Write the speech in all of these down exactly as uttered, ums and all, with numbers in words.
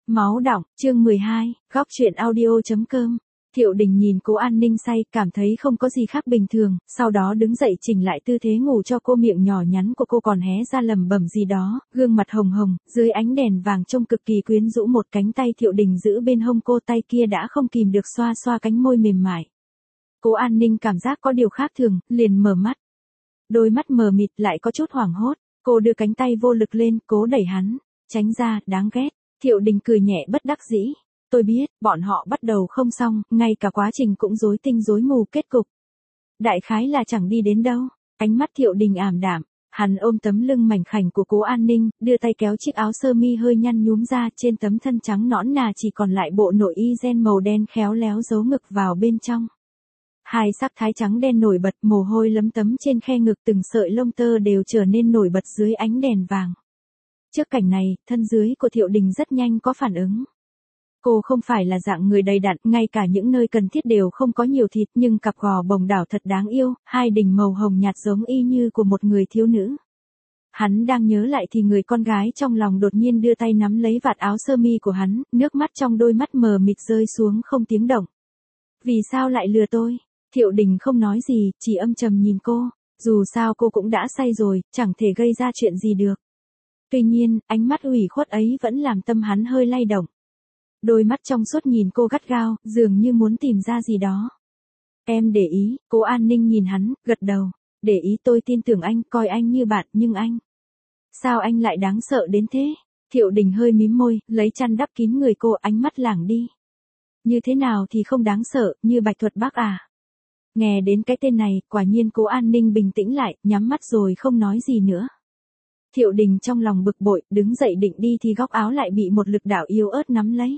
Máu đọng, chương mười hai, góc truyện audio chấm com. Thiệu Đình nhìn Cố An Ninh say, cảm thấy không có gì khác bình thường, sau đó đứng dậy chỉnh lại tư thế ngủ cho cô, miệng nhỏ nhắn của cô còn hé ra lẩm bẩm gì đó, gương mặt hồng hồng, dưới ánh đèn vàng trông cực kỳ quyến rũ. Một cánh tay Thiệu Đình giữ bên hông cô, tay kia đã không kìm được xoa xoa cánh môi mềm mại. Cố An Ninh cảm giác có điều khác thường, liền mở mắt. Đôi mắt mờ mịt lại có chút hoảng hốt, cô đưa cánh tay vô lực lên, cố đẩy hắn, tránh ra, đáng ghét. Thiệu Đình cười nhẹ bất đắc dĩ. Tôi biết, bọn họ bắt đầu không xong, ngay cả quá trình cũng rối tinh rối mù, kết cục đại khái là chẳng đi đến đâu. Ánh mắt Thiệu Đình ảm đạm, hắn ôm tấm lưng mảnh khảnh của Cố An Ninh, đưa tay kéo chiếc áo sơ mi hơi nhăn nhúm ra, trên tấm thân trắng nõn nà chỉ còn lại bộ nội y ren màu đen khéo léo giấu ngực vào bên trong. Hai sắc thái trắng đen nổi bật, mồ hôi lấm tấm trên khe ngực, từng sợi lông tơ đều trở nên nổi bật dưới ánh đèn vàng. Trước cảnh này, thân dưới của Thiệu Đình rất nhanh có phản ứng. Cô không phải là dạng người đầy đặn, ngay cả những nơi cần thiết đều không có nhiều thịt, nhưng cặp gò bồng đảo thật đáng yêu, hai đỉnh màu hồng nhạt giống y như của một người thiếu nữ. Hắn đang nhớ lại thì người con gái trong lòng đột nhiên đưa tay nắm lấy vạt áo sơ mi của hắn, nước mắt trong đôi mắt mờ mịt rơi xuống không tiếng động. Vì sao lại lừa tôi? Thiệu Đình không nói gì, chỉ âm trầm nhìn cô, dù sao cô cũng đã say rồi, chẳng thể gây ra chuyện gì được. Tuy nhiên, ánh mắt ủy khuất ấy vẫn làm tâm hắn hơi lay động. Đôi mắt trong suốt nhìn cô gắt gao, dường như muốn tìm ra gì đó. Em để ý, Cố An Ninh nhìn hắn, gật đầu. Để ý, tôi tin tưởng anh, coi anh như bạn, nhưng anh... Sao anh lại đáng sợ đến thế? Thiệu Đình hơi mím môi, lấy chăn đắp kín người cô, ánh mắt lảng đi. Như thế nào thì không đáng sợ, như Bạch Thuật Bác à? Nghe đến cái tên này, quả nhiên Cố An Ninh bình tĩnh lại, nhắm mắt rồi không nói gì nữa. Thiệu Đình trong lòng bực bội, đứng dậy định đi thì góc áo lại bị một lực đạo yếu ớt nắm lấy.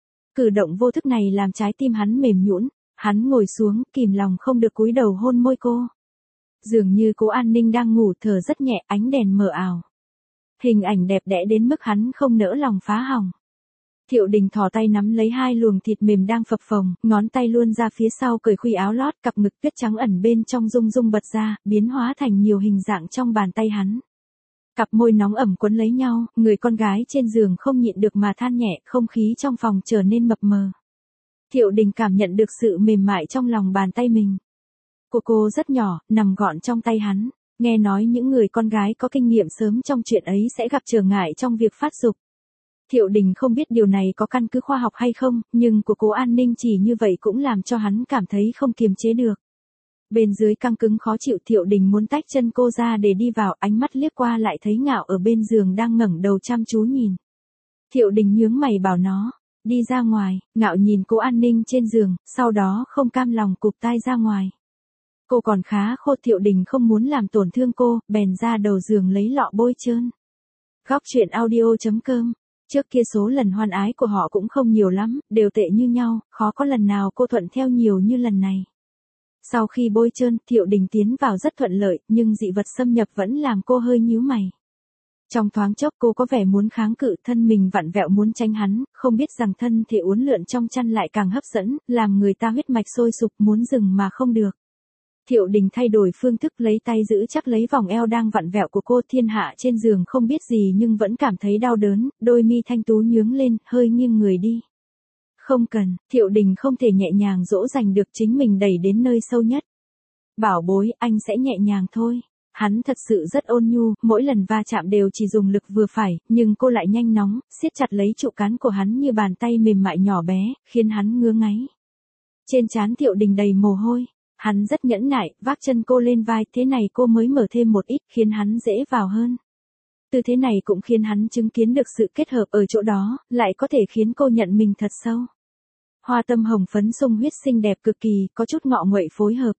Cử động vô thức này làm trái tim hắn mềm nhũn, hắn ngồi xuống, kìm lòng không được cúi đầu hôn môi cô. Dường như Cố An Ninh đang ngủ, thở rất nhẹ, ánh đèn mờ ảo. Hình ảnh đẹp đẽ đến mức hắn không nỡ lòng phá hỏng. Thiệu Đình thò tay nắm lấy hai luồng thịt mềm đang phập phồng, ngón tay luôn ra phía sau cởi khuy áo lót, cặp ngực tuyết trắng ẩn bên trong rung rung bật ra, biến hóa thành nhiều hình dạng trong bàn tay hắn. Cặp môi nóng ẩm quấn lấy nhau, người con gái trên giường không nhịn được mà than nhẹ, không khí trong phòng trở nên mập mờ. Thiệu Đình cảm nhận được sự mềm mại trong lòng bàn tay mình. Cô cô rất nhỏ, nằm gọn trong tay hắn. Nghe nói những người con gái có kinh nghiệm sớm trong chuyện ấy sẽ gặp trở ngại trong việc phát dục. Thiệu Đình không biết điều này có căn cứ khoa học hay không, nhưng của Cố An Ninh chỉ như vậy cũng làm cho hắn cảm thấy không kiềm chế được. Bên dưới căng cứng khó chịu, Thiệu Đình muốn tách chân cô ra để đi vào, ánh mắt liếc qua lại thấy Ngạo ở bên giường đang ngẩng đầu chăm chú nhìn. Thiệu Đình nhướng mày bảo nó, đi ra ngoài. Ngạo nhìn Cố An Ninh trên giường, sau đó không cam lòng cụp tai ra ngoài. Cô còn khá khô, Thiệu Đình không muốn làm tổn thương cô, bèn ra đầu giường lấy lọ bôi trơn. Góc truyện audio chấm com. Trước kia số lần hoan ái của họ cũng không nhiều lắm, đều tệ như nhau, khó có lần nào cô thuận theo nhiều như lần này. Sau khi bôi trơn, Thiệu Đình tiến vào rất thuận lợi, nhưng dị vật xâm nhập vẫn làm cô hơi nhíu mày. Trong thoáng chốc cô có vẻ muốn kháng cự, thân mình vặn vẹo muốn tránh hắn, không biết rằng thân thể uốn lượn trong chăn lại càng hấp dẫn, làm người ta huyết mạch sôi sục muốn dừng mà không được. Thiệu Đình thay đổi phương thức, lấy tay giữ chắc lấy vòng eo đang vặn vẹo của cô. Thiên Hạ trên giường không biết gì nhưng vẫn cảm thấy đau đớn, đôi mi thanh tú nhướng lên, hơi nghiêng người đi. Không cần, Thiệu Đình không thể nhẹ nhàng dỗ dành được chính mình, đẩy đến nơi sâu nhất. Bảo bối, anh sẽ nhẹ nhàng thôi. Hắn thật sự rất ôn nhu, mỗi lần va chạm đều chỉ dùng lực vừa phải, nhưng cô lại nhanh nóng, siết chặt lấy trụ cán của hắn như bàn tay mềm mại nhỏ bé, khiến hắn ngứa ngáy. Trên trán Thiệu Đình đầy mồ hôi. Hắn rất nhẫn nại, vác chân cô lên vai, thế này cô mới mở thêm một ít, khiến hắn dễ vào hơn. Tư thế này cũng khiến hắn chứng kiến được sự kết hợp ở chỗ đó, lại có thể khiến cô nhận mình thật sâu. Hoa tâm hồng phấn sung huyết xinh đẹp cực kỳ, có chút ngọ nguậy phối hợp.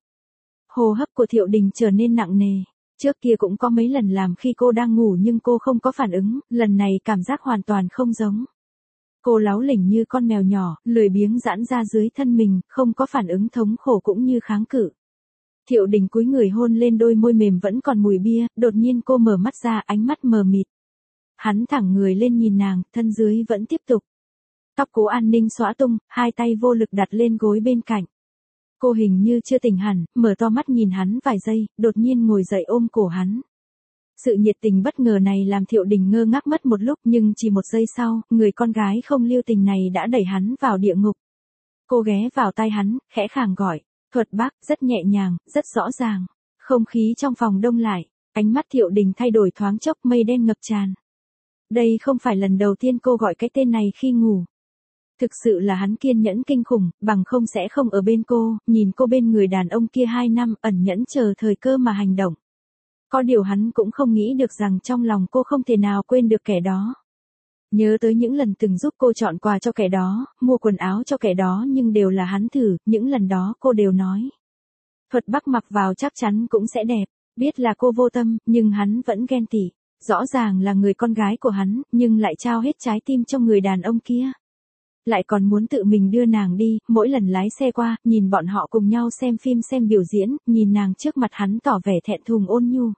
Hô hấp của Thiệu Đình trở nên nặng nề. Trước kia cũng có mấy lần làm khi cô đang ngủ nhưng cô không có phản ứng, lần này cảm giác hoàn toàn không giống. Cô láu lỉnh như con mèo nhỏ, lười biếng giãn ra dưới thân mình, không có phản ứng thống khổ cũng như kháng cự. Thiệu Đình cúi người hôn lên đôi môi mềm vẫn còn mùi bia, đột nhiên cô mở mắt ra, ánh mắt mờ mịt. Hắn thẳng người lên nhìn nàng, thân dưới vẫn tiếp tục. Tóc Cố An Ninh xõa tung, hai tay vô lực đặt lên gối bên cạnh. Cô hình như chưa tỉnh hẳn, mở to mắt nhìn hắn vài giây, đột nhiên ngồi dậy ôm cổ hắn. Sự nhiệt tình bất ngờ này làm Thiệu Đình ngơ ngác mất một lúc, nhưng chỉ một giây sau, người con gái không lưu tình này đã đẩy hắn vào địa ngục. Cô ghé vào tai hắn, khẽ khàng gọi, Thuật Bắc, rất nhẹ nhàng, rất rõ ràng. Không khí trong phòng đông lại, ánh mắt Thiệu Đình thay đổi thoáng chốc, mây đen ngập tràn. Đây không phải lần đầu tiên cô gọi cái tên này khi ngủ. Thực sự là hắn kiên nhẫn kinh khủng, bằng không sẽ không ở bên cô, nhìn cô bên người đàn ông kia hai năm, ẩn nhẫn chờ thời cơ mà hành động. Có điều hắn cũng không nghĩ được rằng trong lòng cô không thể nào quên được kẻ đó. Nhớ tới những lần từng giúp cô chọn quà cho kẻ đó, mua quần áo cho kẻ đó, nhưng đều là hắn thử, những lần đó cô đều nói. Thuật Bắc mặc vào chắc chắn cũng sẽ đẹp, biết là cô vô tâm, nhưng hắn vẫn ghen tị. Rõ ràng là người con gái của hắn, nhưng lại trao hết trái tim cho người đàn ông kia. Lại còn muốn tự mình đưa nàng đi, mỗi lần lái xe qua, nhìn bọn họ cùng nhau xem phim xem biểu diễn, nhìn nàng trước mặt hắn tỏ vẻ thẹn thùng ôn nhu.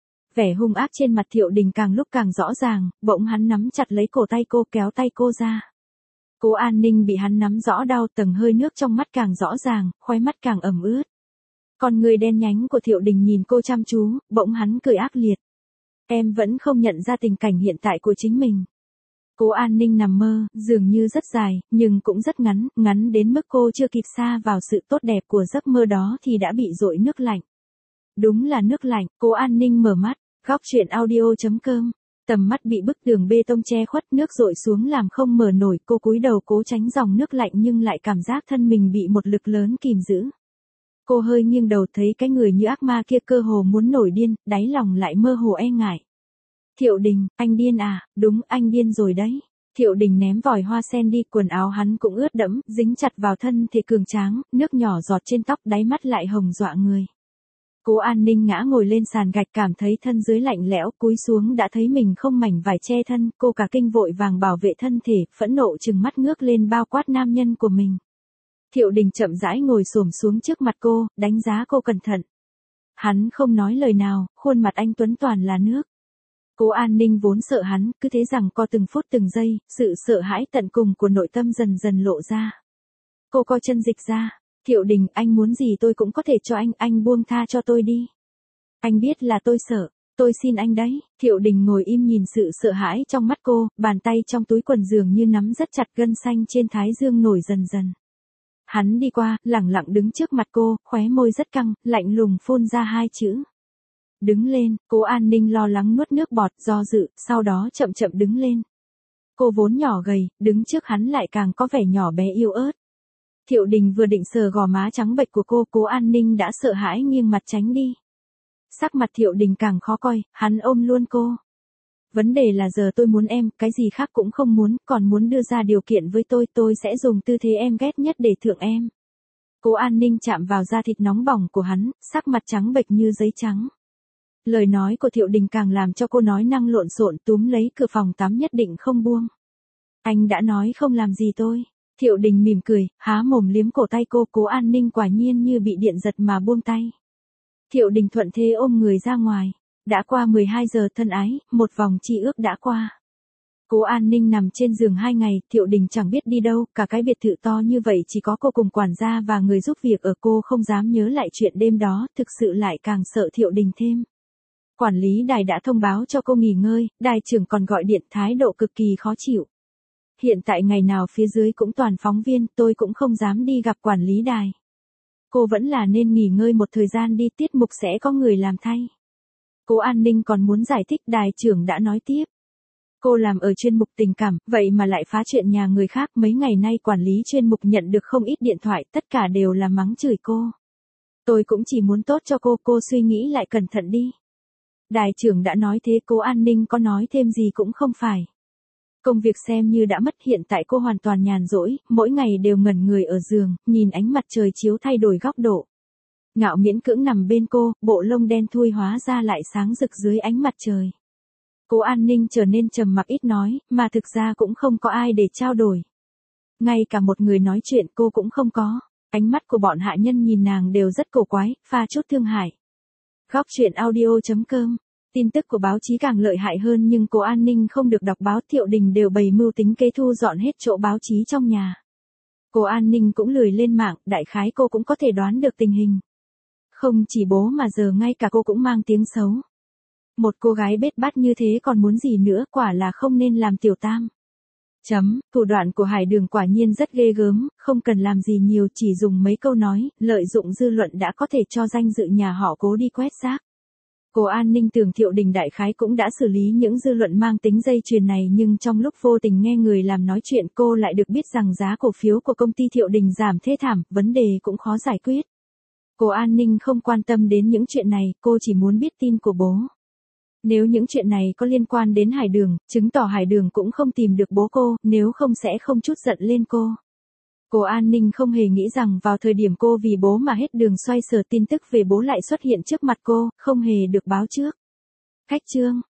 Vẻ hung ác trên mặt Thiệu Đình càng lúc càng rõ ràng, bỗng hắn nắm chặt lấy cổ tay cô, kéo tay cô ra. Cố An Ninh bị hắn nắm rõ đau, tầng hơi nước trong mắt càng rõ ràng, khóe mắt càng ẩm ướt. Con người đen nhánh của Thiệu Đình nhìn cô chăm chú, bỗng hắn cười ác liệt. Em vẫn không nhận ra tình cảnh hiện tại của chính mình. Cố An Ninh nằm mơ, dường như rất dài, nhưng cũng rất ngắn, ngắn đến mức cô chưa kịp sa vào sự tốt đẹp của giấc mơ đó thì đã bị dội nước lạnh. Đúng là nước lạnh. Cố An Ninh mở mắt, góc truyện audio chấm com. Tầm mắt bị bức tường bê tông che khuất, nước dội xuống làm không mở nổi, cô cúi đầu cố tránh dòng nước lạnh nhưng lại cảm giác thân mình bị một lực lớn kìm giữ. Cô hơi nghiêng đầu, thấy cái người như ác ma kia cơ hồ muốn nổi điên, đáy lòng lại mơ hồ e ngại. Thiệu Đình, anh điên à? Đúng, anh điên rồi đấy. Thiệu Đình ném vòi hoa sen đi, quần áo hắn cũng ướt đẫm, dính chặt vào thân thể cường tráng, nước nhỏ giọt trên tóc, đáy mắt lại hồng dọa người. Cố An Ninh ngã ngồi lên sàn gạch, cảm thấy thân dưới lạnh lẽo, cúi xuống đã thấy mình không mảnh vải che thân, cô cả kinh vội vàng bảo vệ thân thể, phẫn nộ trừng mắt ngước lên bao quát nam nhân của mình. Thiệu Đình chậm rãi ngồi xổm xuống trước mặt cô, đánh giá cô cẩn thận. Hắn không nói lời nào, khuôn mặt anh tuấn toàn là nước. Cố An Ninh vốn sợ hắn, cứ thế rằng co từng phút từng giây, sự sợ hãi tận cùng của nội tâm dần dần lộ ra. Cô co chân dịch ra. Thiệu Đình, anh muốn gì tôi cũng có thể cho anh, anh buông tha cho tôi đi. Anh biết là tôi sợ, tôi xin anh đấy. Thiệu Đình ngồi im nhìn sự sợ hãi trong mắt cô, bàn tay trong túi quần dường như nắm rất chặt, gân xanh trên thái dương nổi dần dần. Hắn đi qua, lẳng lặng đứng trước mặt cô, khóe môi rất căng, lạnh lùng phun ra hai chữ. Đứng lên. Cố An Ninh lo lắng nuốt nước bọt, do dự, sau đó chậm chậm đứng lên. Cô vốn nhỏ gầy, đứng trước hắn lại càng có vẻ nhỏ bé yếu ớt. Thiệu Đình vừa định sờ gò má trắng bệch của cô, Cố An Ninh đã sợ hãi nghiêng mặt tránh đi. Sắc mặt Thiệu Đình càng khó coi, hắn ôm luôn cô. Vấn đề là giờ tôi muốn em, cái gì khác cũng không muốn, còn muốn đưa ra điều kiện với tôi, tôi sẽ dùng tư thế em ghét nhất để thượng em. Cố An Ninh chạm vào da thịt nóng bỏng của hắn, sắc mặt trắng bệch như giấy trắng. Lời nói của Thiệu Đình càng làm cho cô nói năng lộn xộn, túm lấy cửa phòng tắm nhất định không buông. Anh đã nói không làm gì tôi. Thiệu Đình mỉm cười, há mồm liếm cổ tay cô. Cố An Ninh quả nhiên như bị điện giật mà buông tay. Thiệu Đình thuận thế ôm người ra ngoài. Đã qua mười hai giờ thân ái, một vòng chi ước đã qua. Cố An Ninh nằm trên giường hai ngày, Thiệu Đình chẳng biết đi đâu, cả cái biệt thự to như vậy chỉ có cô cùng quản gia và người giúp việc ở, cô không dám nhớ lại chuyện đêm đó, thực sự lại càng sợ Thiệu Đình thêm. Quản lý đài đã thông báo cho cô nghỉ ngơi, đài trưởng còn gọi điện, thái độ cực kỳ khó chịu. Hiện tại ngày nào phía dưới cũng toàn phóng viên, tôi cũng không dám đi gặp quản lý đài. Cô vẫn là nên nghỉ ngơi một thời gian đi, tiết mục sẽ có người làm thay. Cố An Ninh còn muốn giải thích, đài trưởng đã nói tiếp. Cô làm ở chuyên mục tình cảm, vậy mà lại phá chuyện nhà người khác, mấy ngày nay quản lý chuyên mục nhận được không ít điện thoại, tất cả đều là mắng chửi cô. Tôi cũng chỉ muốn tốt cho cô, cô suy nghĩ lại cẩn thận đi. Đài trưởng đã nói thế, Cố An Ninh có nói thêm gì cũng không phải. Công việc xem như đã mất, hiện tại cô hoàn toàn nhàn rỗi, mỗi ngày đều ngẩn người ở giường, nhìn ánh mặt trời chiếu thay đổi góc độ. Ngạo miễn cưỡng nằm bên cô, bộ lông đen thui hóa ra lại sáng rực dưới ánh mặt trời. Cố An Ninh trở nên trầm mặc ít nói, mà thực ra cũng không có ai để trao đổi. Ngay cả một người nói chuyện cô cũng không có. Ánh mắt của bọn hạ nhân nhìn nàng đều rất cổ quái, pha chút thương hại. Góc truyện audio chấm com. Tin tức của báo chí càng lợi hại hơn, nhưng Cố An Ninh không được đọc báo. Thiệu Đình đều bày mưu tính kế thu dọn hết chỗ báo chí trong nhà. Cố An Ninh cũng lười lên mạng, đại khái cô cũng có thể đoán được tình hình. Không chỉ bố mà giờ ngay cả cô cũng mang tiếng xấu. Một cô gái bết bát như thế còn muốn gì nữa, quả là không nên làm tiểu tam. Chấm, thủ đoạn của Hải Đường quả nhiên rất ghê gớm, không cần làm gì nhiều, chỉ dùng mấy câu nói, lợi dụng dư luận đã có thể cho danh dự nhà họ Cố đi quét rác. Cô An Ninh tưởng Thiệu Đình đại khái cũng đã xử lý những dư luận mang tính dây chuyền này, nhưng trong lúc vô tình nghe người làm nói chuyện cô lại được biết rằng giá cổ phiếu của công ty Thiệu Đình giảm thê thảm, vấn đề cũng khó giải quyết. Cô An Ninh không quan tâm đến những chuyện này, cô chỉ muốn biết tin của bố. Nếu những chuyện này có liên quan đến Hải Đường, chứng tỏ Hải Đường cũng không tìm được bố cô, nếu không sẽ không chút giận lên cô. Cô An Ninh không hề nghĩ rằng vào thời điểm cô vì bố mà hết đường xoay sở tin tức về bố lại xuất hiện trước mặt cô, không hề được báo trước. Khách chương.